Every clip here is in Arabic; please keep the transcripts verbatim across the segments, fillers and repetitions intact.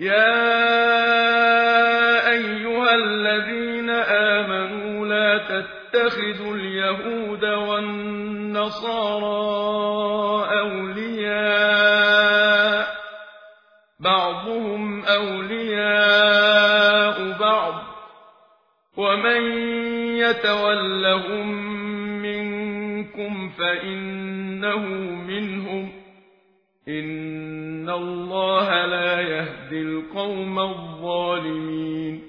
يا أيها الذين آمنوا لا تتخذوا اليهود والنصارى أولياء بعضهم أولياء بعض ومن يتولهم منكم فإنه منهم إن الله لا يهدي القوم الظالمين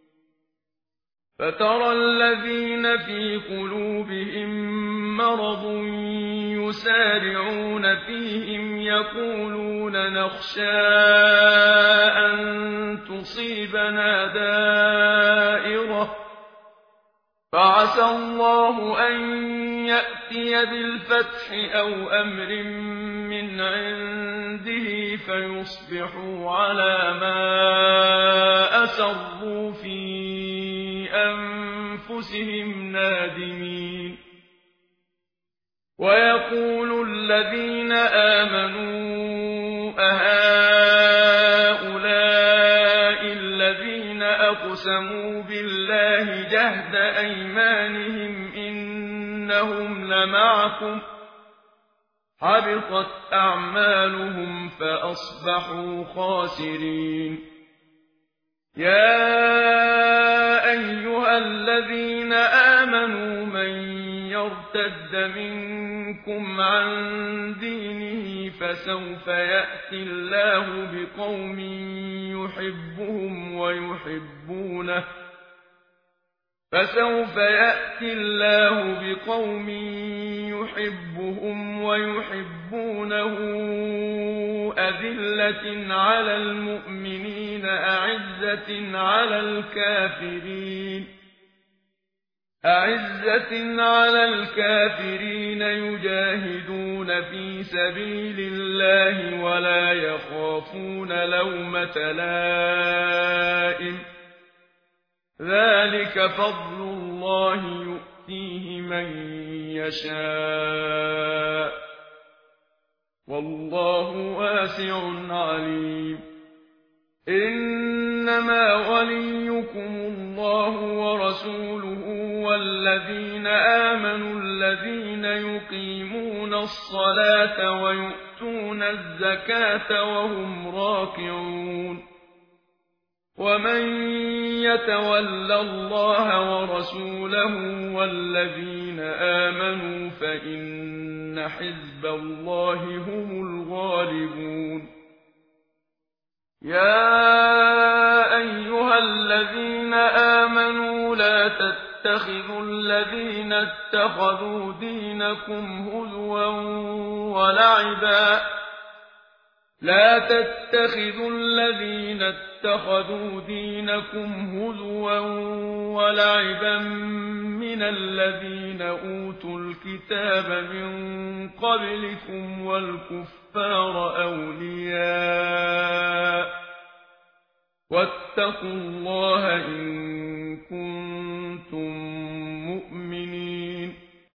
فترى الذين في قلوبهم مرض يسارعون فيهم يقولون نخشى أن تصيبنا دائرة فعسى الله أن يأتي بالفتح أو أمر من عنده فيصبحوا على ما أسروا في أنفسهم نادمين ويقول الذين آمنوا أهؤلاء الذين أقسموا بالله جهد أيمانهم إنهم لمعكم حبطت أعمالهم فأصبحوا خاسرين يا أيها الذين آمنوا من يرتد منكم عن دينه فسوف يأتي الله بقوم يحبهم ويحبونه فسوف يأتي الله بقوم يحبهم ويحبونه أذلة على المؤمنين أعزة على الكافرين أعزة على الكافرين يجاهدون في سبيل الله ولا يخافون لومة لائم ذلك فضل الله يؤتيه من يشاء والله واسع عليم إنما وليكم الله ورسوله والذين آمنوا الذين يقيمون الصلاة ويؤتون الزكاة وهم راكعون ومن يتول الله ورسوله والذين آمنوا فإن حزب الله هم الغالبون يا أيها الذين آمنوا لا تتخذوا الذين اتخذوا دينكم هزوا ولعبا لا تتخذوا الذين اتخذوا دينكم هزوا ولعبا من الذين أوتوا الكتاب من قبلكم والكفار أولياء واتقوا الله إن